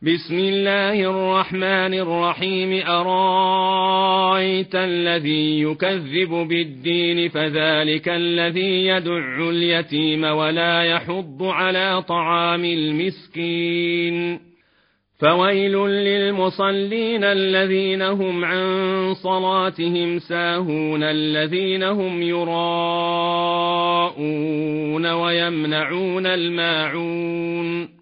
بسم الله الرحمن الرحيم أرايت الذي يكذب بالدين فذلك الذي يدع اليتيم ولا يحض على طعام المسكين فويل للمصلين الذين هم عن صلاتهم ساهون الذين هم يراءون ويمنعون الماعون